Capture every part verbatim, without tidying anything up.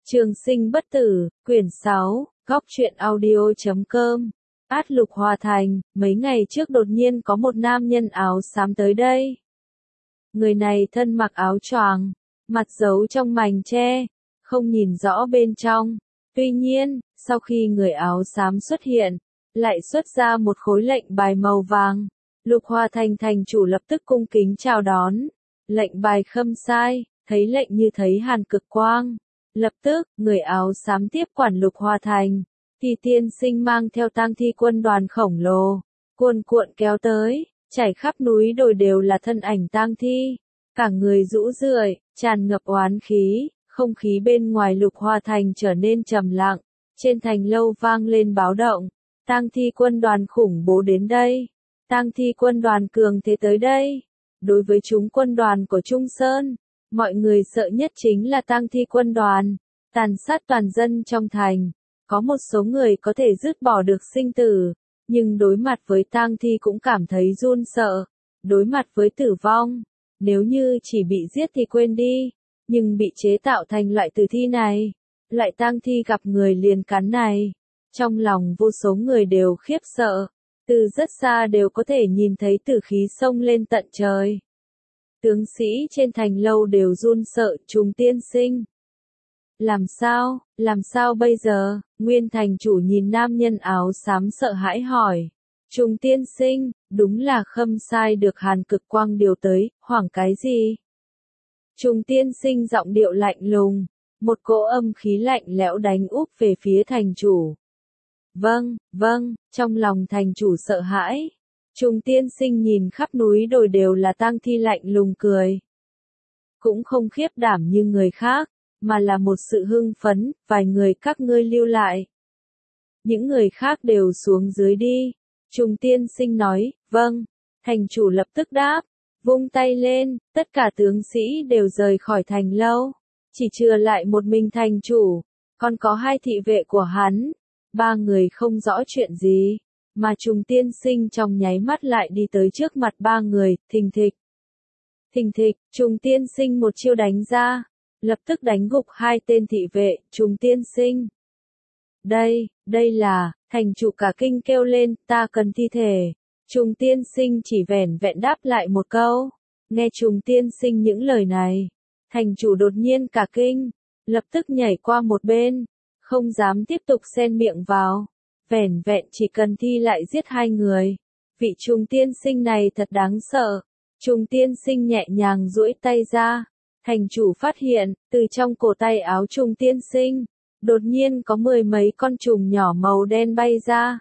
Trường sinh bất tử, quyển sáu, góc truyện audio chấm com. Át Lục Hòa Thành, mấy ngày trước đột nhiên có một nam nhân áo xám tới đây. Người này thân mặc áo choàng, mặt giấu trong mành tre, không nhìn rõ bên trong. Tuy nhiên, sau khi người áo xám xuất hiện, lại xuất ra một khối lệnh bài màu vàng. Lục Hòa Thành thành chủ lập tức cung kính chào đón. Lệnh bài khâm sai, thấy lệnh như thấy hàn cực quang. Lập tức, người áo xám tiếp quản Lục Hòa Thành. Thì tiên sinh mang theo tang thi quân đoàn khổng lồ, cuồn cuộn kéo tới, chảy khắp núi đồi đều là thân ảnh tang thi. Cả người rũ rượi, tràn ngập oán khí, không khí bên ngoài Lục Hòa Thành trở nên trầm lặng. Trên thành lâu vang lên báo động, tang thi quân đoàn khủng bố đến đây. Tang thi quân đoàn cường thế tới đây. Đối với chúng quân đoàn của Trung Sơn, mọi người sợ nhất chính là tang thi quân đoàn, tàn sát toàn dân trong thành. Có một số người có thể dứt bỏ được sinh tử, nhưng đối mặt với tang thi cũng cảm thấy run sợ. Đối mặt với tử vong, nếu như chỉ bị giết thì quên đi, nhưng bị chế tạo thành loại tử thi này, loại tang thi gặp người liền cắn này, trong lòng vô số người đều khiếp sợ, từ rất xa đều có thể nhìn thấy tử khí xông lên tận trời. Tướng sĩ trên thành lâu đều run sợ. Trùng tiên sinh, làm sao, làm sao bây giờ? Nguyên thành chủ nhìn nam nhân áo xám sợ hãi hỏi. Trùng tiên sinh, đúng là khâm sai được hàn cực quang điều tới, hoảng cái gì? Trùng tiên sinh giọng điệu lạnh lùng, một cỗ âm khí lạnh lẽo đánh úp về phía thành chủ. Vâng, vâng, trong lòng thành chủ sợ hãi. Trùng tiên sinh nhìn khắp núi đồi đều là tang thi lạnh lùng cười. Cũng không khiếp đảm như người khác, mà là một sự hưng phấn, vài người các ngươi lưu lại. Những người khác đều xuống dưới đi. Trùng tiên sinh nói, vâng. Thành chủ lập tức đáp, vung tay lên, tất cả tướng sĩ đều rời khỏi thành lâu. Chỉ chừa lại một mình thành chủ, còn có hai thị vệ của hắn. Ba người không rõ chuyện gì, mà trùng tiên sinh trong nháy mắt lại đi tới trước mặt ba người, thình thịch. Thình thịch, trùng tiên sinh một chiêu đánh ra, lập tức đánh gục hai tên thị vệ. Trùng tiên sinh. Đây, đây là, thành chủ cả kinh kêu lên, ta cần thi thể. Trùng tiên sinh chỉ vẻn vẹn đáp lại một câu. Nghe trùng tiên sinh những lời này, thành chủ đột nhiên cả kinh, lập tức nhảy qua một bên, không dám tiếp tục xen miệng vào. Vẻn vẹn chỉ cần thi lại giết hai người. Vị trùng tiên sinh này thật đáng sợ. Trùng tiên sinh nhẹ nhàng duỗi tay ra. Thành chủ phát hiện, từ trong cổ tay áo trùng tiên sinh, đột nhiên có mười mấy con trùng nhỏ màu đen bay ra.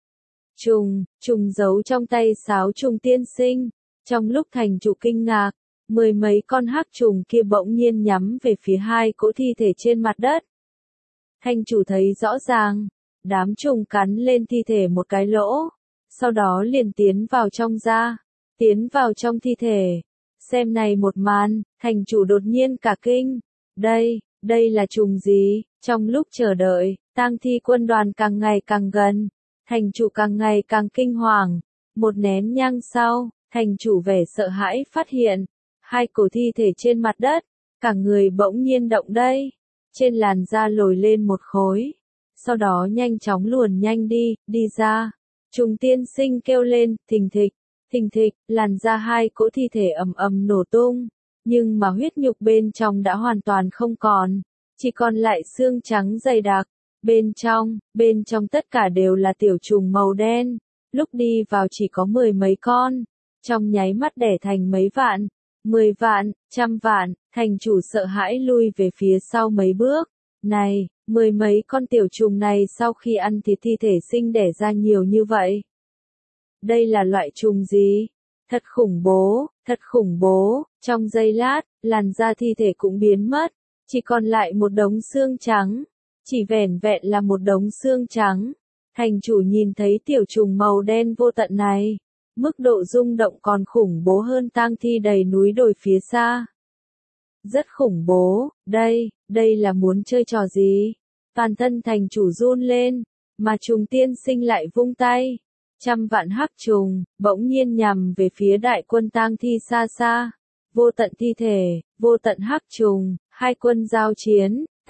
Trùng, trùng giấu trong tay sáo trùng tiên sinh. Trong lúc thành chủ kinh ngạc, mười mấy con hắc trùng kia bỗng nhiên nhắm về phía hai cỗ thi thể trên mặt đất. Thành chủ thấy rõ ràng, đám trùng cắn lên thi thể một cái lỗ, sau đó liền tiến vào trong da, tiến vào trong thi thể. Xem này một màn, thành chủ đột nhiên cả kinh. Đây, đây là trùng gì? Trong lúc chờ đợi, tang thi quân đoàn càng ngày càng gần, thành chủ càng ngày càng kinh hoàng. Một nén nhang sau, thành chủ vẻ sợ hãi phát hiện, hai cổ thi thể trên mặt đất, cả người bỗng nhiên động đây. Trên làn da lồi lên một khối, sau đó nhanh chóng luồn nhanh đi, đi ra. Trùng tiên sinh kêu lên, thình thịch, thình thịch, làn da hai cỗ thi thể ầm ầm nổ tung, nhưng mà huyết nhục bên trong đã hoàn toàn không còn, chỉ còn lại xương trắng dày đặc. Bên trong, bên trong tất cả đều là tiểu trùng màu đen, lúc đi vào chỉ có mười mấy con, trong nháy mắt đẻ thành mấy vạn, mười vạn, trăm vạn. Thành chủ sợ hãi lui về phía sau mấy bước. Này, mười mấy con tiểu trùng này sau khi ăn thịt thi thể sinh đẻ ra nhiều như vậy. Đây là loại trùng gì? Thật khủng bố, thật khủng bố. Trong giây lát, làn da thi thể cũng biến mất, chỉ còn lại một đống xương trắng. Chỉ vẻn vẹn là một đống xương trắng. Thành chủ nhìn thấy tiểu trùng màu đen vô tận này, mức độ rung động còn khủng bố hơn tang thi đầy núi đồi phía xa. Rất khủng bố. Đây, đây là muốn chơi trò gì? Toàn thân thành chủ run lên, mà trùng tiên sinh lại vung tay. Trăm vạn hắc trùng, bỗng nhiên nhằm về phía đại quân tang thi xa xa. Vô tận thi thể, vô tận hắc trùng, hai quân giao chiến,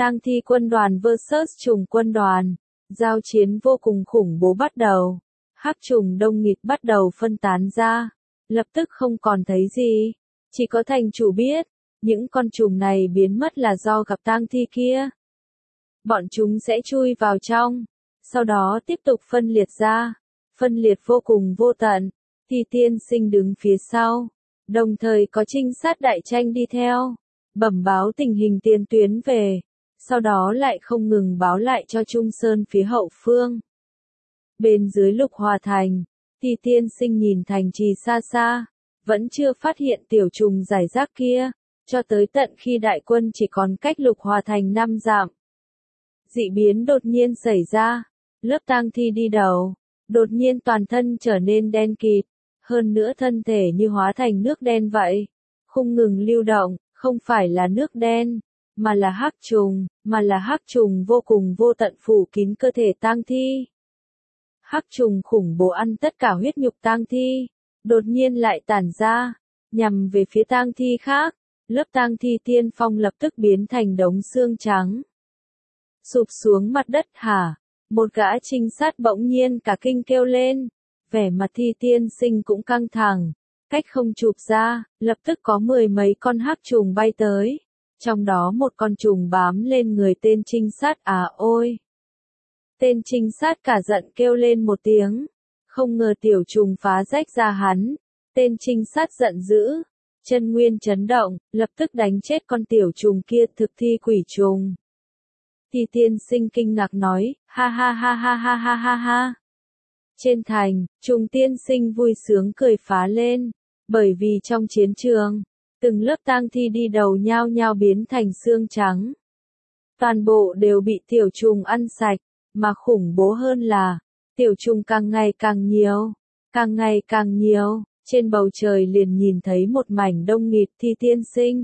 Tang thi quân đoàn versus trùng quân đoàn. Giao chiến vô cùng khủng bố bắt đầu. Hắc trùng đông nghịt bắt đầu phân tán ra. Lập tức không còn thấy gì. Chỉ có thành chủ biết. Những con trùng này biến mất là do gặp tang thi kia. Bọn chúng sẽ chui vào trong. Sau đó tiếp tục phân liệt ra. Phân liệt vô cùng vô tận. Thì tiên sinh đứng phía sau. Đồng thời có trinh sát đại tranh đi theo. Bẩm báo tình hình tiền tuyến về. Sau đó lại không ngừng báo lại cho Trung Sơn phía hậu phương. Bên dưới Lục Hòa Thành, thì tiên sinh nhìn thành trì xa xa, vẫn chưa phát hiện tiểu trùng giải rác kia, cho tới tận khi đại quân chỉ còn cách Lục Hòa Thành năm dặm. Dị biến đột nhiên xảy ra, lớp tang thi đi đầu, đột nhiên toàn thân trở nên đen kịt, hơn nữa thân thể như hóa thành nước đen vậy, không ngừng lưu động, không phải là nước đen, mà là hắc trùng, mà là hắc trùng vô cùng vô tận phủ kín cơ thể tang thi. Hắc trùng khủng bố ăn tất cả huyết nhục tang thi, đột nhiên lại tản ra, nhằm về phía tang thi khác, lớp tang thi tiên phong lập tức biến thành đống xương trắng. Sụp xuống mặt đất hả? Một gã trinh sát bỗng nhiên cả kinh kêu lên, vẻ mặt thi tiên sinh cũng căng thẳng, cách không chụp ra, lập tức có mười mấy con hắc trùng bay tới, trong đó một con trùng bám lên người tên trinh sát à ôi. Tên trinh sát cả giận kêu lên một tiếng, không ngờ tiểu trùng phá rách ra hắn, tên trinh sát giận dữ, chân nguyên chấn động, lập tức đánh chết con tiểu trùng kia thực thi quỷ trùng. Thì tiên sinh kinh ngạc nói, ha ha ha ha ha ha ha ha. Trên thành, trùng tiên sinh vui sướng cười phá lên, bởi vì trong chiến trường, từng lớp tang thi đi đầu nhao nhao biến thành xương trắng. Toàn bộ đều bị tiểu trùng ăn sạch, mà khủng bố hơn là, tiểu trùng càng ngày càng nhiều, càng ngày càng nhiều, trên bầu trời liền nhìn thấy một mảnh đông nghịt. Thi tiên sinh.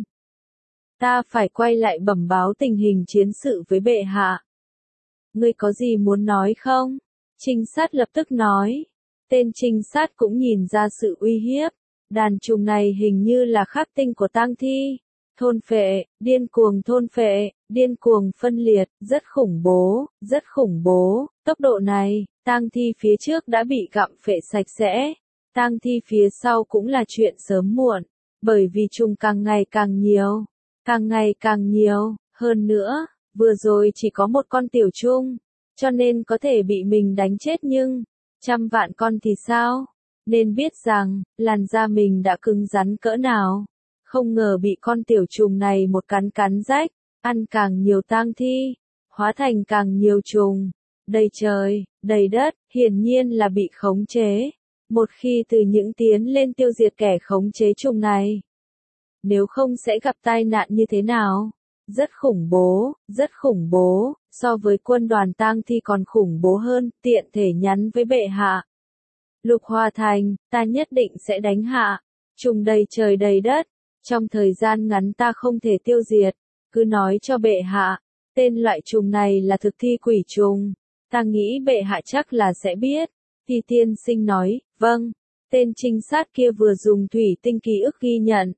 Ta phải quay lại bẩm báo tình hình chiến sự với bệ hạ. Ngươi có gì muốn nói không? Trinh sát lập tức nói. Tên trinh sát cũng nhìn ra sự uy hiếp. Đàn trùng này hình như là khắc tinh của tang thi. Thôn phệ, điên cuồng thôn phệ, điên cuồng phân liệt, rất khủng bố, rất khủng bố. Tốc độ này, tang thi phía trước đã bị gặm phệ sạch sẽ. Tang thi phía sau cũng là chuyện sớm muộn, bởi vì trùng càng ngày càng nhiều, càng ngày càng nhiều, hơn nữa, vừa rồi chỉ có một con tiểu trùng, cho nên có thể bị mình đánh chết nhưng, trăm vạn con thì sao? Nên biết rằng, làn da mình đã cứng rắn cỡ nào, không ngờ bị con tiểu trùng này một cắn cắn rách, ăn càng nhiều tang thi, hóa thành càng nhiều trùng, đầy trời, đầy đất, hiển nhiên là bị khống chế. Một khi từ những tiến lên tiêu diệt kẻ khống chế trùng này, nếu không sẽ gặp tai nạn như thế nào? Rất khủng bố, rất khủng bố, so với quân đoàn tang thi còn khủng bố hơn, tiện thể nhắn với bệ hạ. Lục Hòa Thành, ta nhất định sẽ đánh hạ, trùng đầy trời đầy đất, trong thời gian ngắn ta không thể tiêu diệt, cứ nói cho bệ hạ, tên loại trùng này là thực thi quỷ trùng, ta nghĩ bệ hạ chắc là sẽ biết. Thì tiên sinh nói, vâng, tên trinh sát kia vừa dùng thủy tinh ký ức ghi nhận.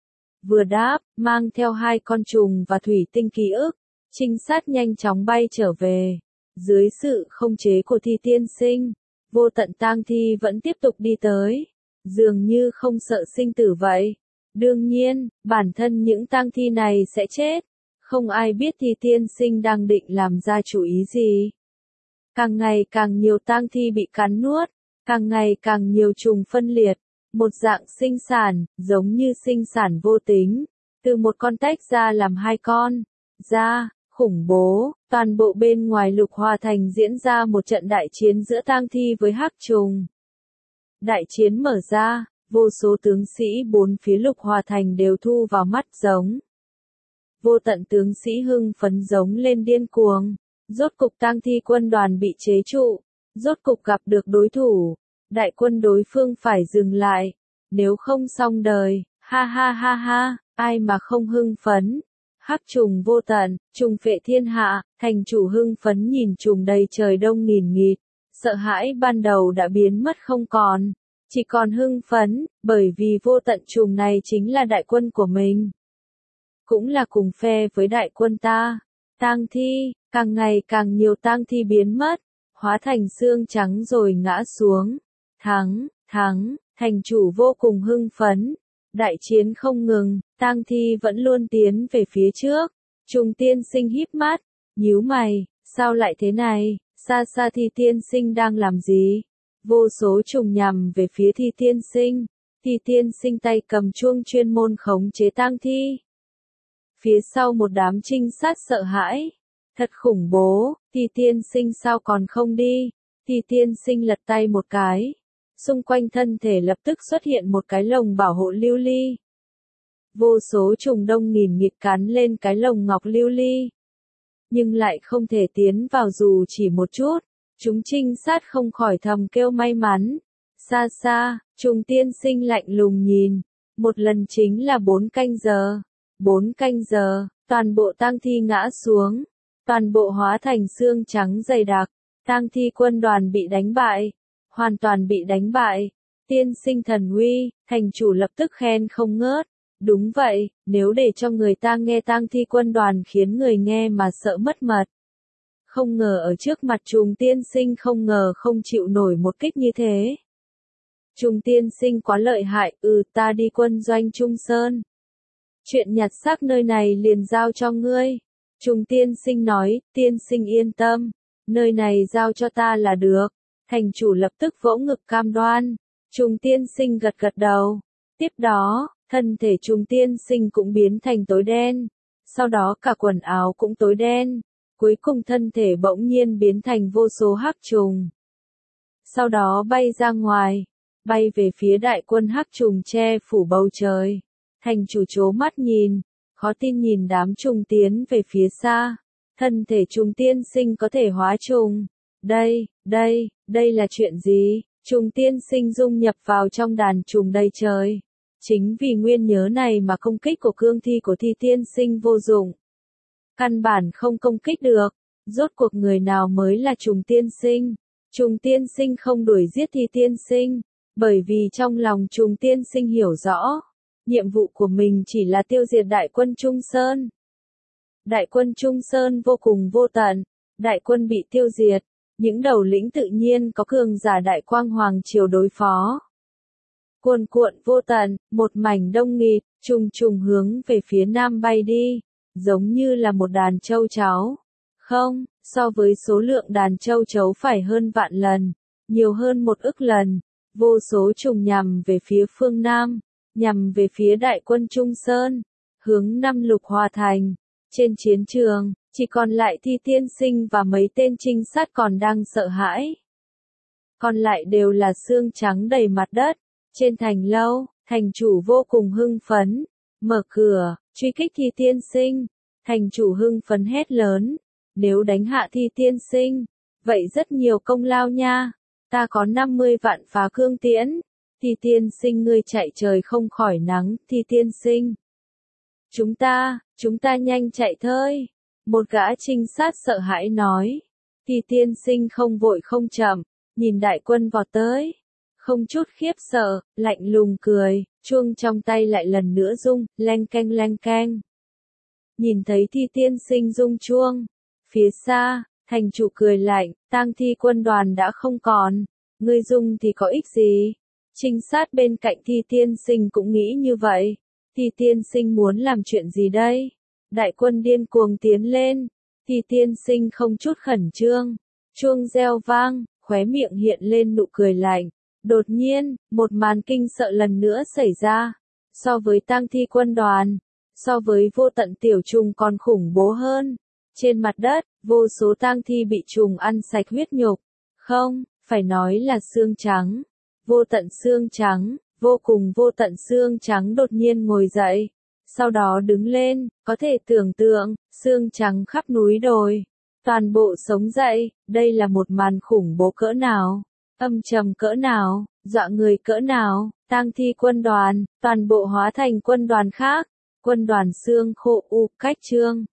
Vừa đáp, mang theo hai con trùng và thủy tinh ký ức, trinh sát nhanh chóng bay trở về. Dưới sự không chế của thi tiên sinh, vô tận tang thi vẫn tiếp tục đi tới, dường như không sợ sinh tử vậy. Đương nhiên, bản thân những tang thi này sẽ chết, không ai biết thi tiên sinh đang định làm ra chủ ý gì. Càng ngày càng nhiều tang thi bị cắn nuốt, càng ngày càng nhiều trùng phân liệt, một dạng sinh sản, giống như sinh sản vô tính, từ một con tách ra làm hai con, ra, khủng bố, toàn bộ bên ngoài Lục Hòa Thành diễn ra một trận đại chiến giữa tang thi với hắc trùng. Đại chiến mở ra, vô số tướng sĩ bốn phía Lục Hòa Thành đều thu vào mắt giống. Vô tận tướng sĩ hưng phấn giống lên điên cuồng. Rốt cục tang thi quân đoàn bị chế trụ, rốt cục gặp được đối thủ, đại quân đối phương phải dừng lại, nếu không xong đời, ha ha ha ha, ai mà không hưng phấn. Hắc trùng vô tận, trùng phệ thiên hạ, thành chủ hưng phấn nhìn trùng đầy trời đông nghìn nghịt, sợ hãi ban đầu đã biến mất không còn, chỉ còn hưng phấn, bởi vì vô tận trùng này chính là đại quân của mình, cũng là cùng phe với đại quân ta. Tang thi, càng ngày càng nhiều tang thi biến mất, hóa thành xương trắng rồi ngã xuống. Thắng, thắng, thành chủ vô cùng hưng phấn. Đại chiến không ngừng, tang thi vẫn luôn tiến về phía trước. Trùng tiên sinh híp mắt, nhíu mày, sao lại thế này, xa xa Thi tiên sinh đang làm gì? Vô số trùng nhằm về phía Thi tiên sinh. Thi tiên sinh tay cầm chuông chuyên môn khống chế tang thi. Phía sau một đám trinh sát sợ hãi. Thật khủng bố, Thi tiên sinh sao còn không đi? Thi tiên sinh lật tay một cái. Xung quanh thân thể lập tức xuất hiện một cái lồng bảo hộ lưu ly. Vô số trùng đông nghìn nghịt cắn lên cái lồng ngọc lưu ly. Nhưng lại không thể tiến vào dù chỉ một chút. Chúng trinh sát không khỏi thầm kêu may mắn. Xa xa, trùng tiên sinh lạnh lùng nhìn. Một lần chính là bốn canh giờ. Bốn canh giờ, toàn bộ tang thi ngã xuống. Toàn bộ hóa thành xương trắng dày đặc. Tang thi quân đoàn bị đánh bại. Hoàn toàn bị đánh bại. Tiên sinh thần uy, thành chủ lập tức khen không ngớt. Đúng vậy, nếu để cho người ta nghe tang thi quân đoàn khiến người nghe mà sợ mất mật. Không ngờ ở trước mặt trùng tiên sinh không ngờ không chịu nổi một kích như thế. Trùng tiên sinh quá lợi hại, ừ ta đi quân doanh Trung Sơn. Chuyện nhặt xác nơi này liền giao cho ngươi. Trùng tiên sinh nói, tiên sinh yên tâm, nơi này giao cho ta là được. Thành chủ lập tức vỗ ngực cam đoan. Trùng tiên sinh gật gật đầu. Tiếp đó, thân thể trùng tiên sinh cũng biến thành tối đen. Sau đó cả quần áo cũng tối đen. Cuối cùng thân thể bỗng nhiên biến thành vô số hắc trùng. Sau đó bay ra ngoài, bay về phía đại quân hắc trùng che phủ bầu trời. Thành chủ trố mắt nhìn, khó tin nhìn đám trùng tiến về phía xa. Thân thể trùng tiên sinh có thể hóa trùng. Đây, đây, đây là chuyện gì? Trùng tiên sinh dung nhập vào trong đàn trùng đầy trời. Chính vì nguyên nhớ này mà công kích của cương thi của Thi tiên sinh vô dụng. Căn bản không công kích được. Rốt cuộc người nào mới là trùng tiên sinh? Trùng tiên sinh không đuổi giết Thi tiên sinh. Bởi vì trong lòng trùng tiên sinh hiểu rõ. Nhiệm vụ của mình chỉ là tiêu diệt đại quân Trung Sơn. Đại quân Trung Sơn vô cùng vô tận. Đại quân bị tiêu diệt. Những đầu lĩnh tự nhiên có cường giả đại quang hoàng triều đối phó. Cuồn cuộn vô tận, một mảnh đông nghịt, trùng trùng hướng về phía nam bay đi. Giống như là một đàn châu chấu. Không, so với số lượng đàn châu chấu phải hơn vạn lần. Nhiều hơn một ức lần. Vô số trùng nhằm về phía phương Nam. Nhằm về phía đại quân Trung Sơn. Hướng Năm Lục Hòa Thành. Trên chiến trường, chỉ còn lại Thi tiên sinh và mấy tên trinh sát còn đang sợ hãi. Còn lại đều là xương trắng đầy mặt đất. Trên thành lâu, thành chủ vô cùng hưng phấn. Mở cửa, truy kích Thi tiên sinh. Thành chủ hưng phấn hét lớn. Nếu đánh hạ Thi tiên sinh, vậy rất nhiều công lao nha. Ta có năm mươi vạn phá cương tiễn. Thi tiên sinh ngươi chạy trời không khỏi nắng, Thi tiên sinh. Chúng ta, chúng ta nhanh chạy thôi. Một gã trinh sát sợ hãi nói. Thi tiên sinh không vội không chậm, nhìn đại quân vọt tới. Không chút khiếp sợ, lạnh lùng cười, chuông trong tay lại lần nữa rung, leng keng leng keng. Nhìn thấy Thi tiên sinh rung chuông. Phía xa, thành chủ cười lạnh, tang thi quân đoàn đã không còn. Ngươi rung thì có ích gì? Trinh sát bên cạnh Thi tiên sinh cũng nghĩ như vậy. Thi tiên sinh muốn làm chuyện gì đây? Đại quân điên cuồng tiến lên. Thi tiên sinh không chút khẩn trương. Chuông reo vang, khóe miệng hiện lên nụ cười lạnh. Đột nhiên, một màn kinh sợ lần nữa xảy ra. So với tang thi quân đoàn, so với vô tận tiểu trùng còn khủng bố hơn. Trên mặt đất, vô số tang thi bị trùng ăn sạch huyết nhục. Không, phải nói là xương trắng. Vô tận xương trắng, vô cùng vô tận xương trắng đột nhiên ngồi dậy. Sau đó đứng lên, có thể tưởng tượng, xương trắng khắp núi đồi. Toàn bộ sống dậy, đây là một màn khủng bố cỡ nào, âm trầm cỡ nào, dọa người cỡ nào, tang thi quân đoàn, toàn bộ hóa thành quân đoàn khác. Quân đoàn xương khô u cách trương.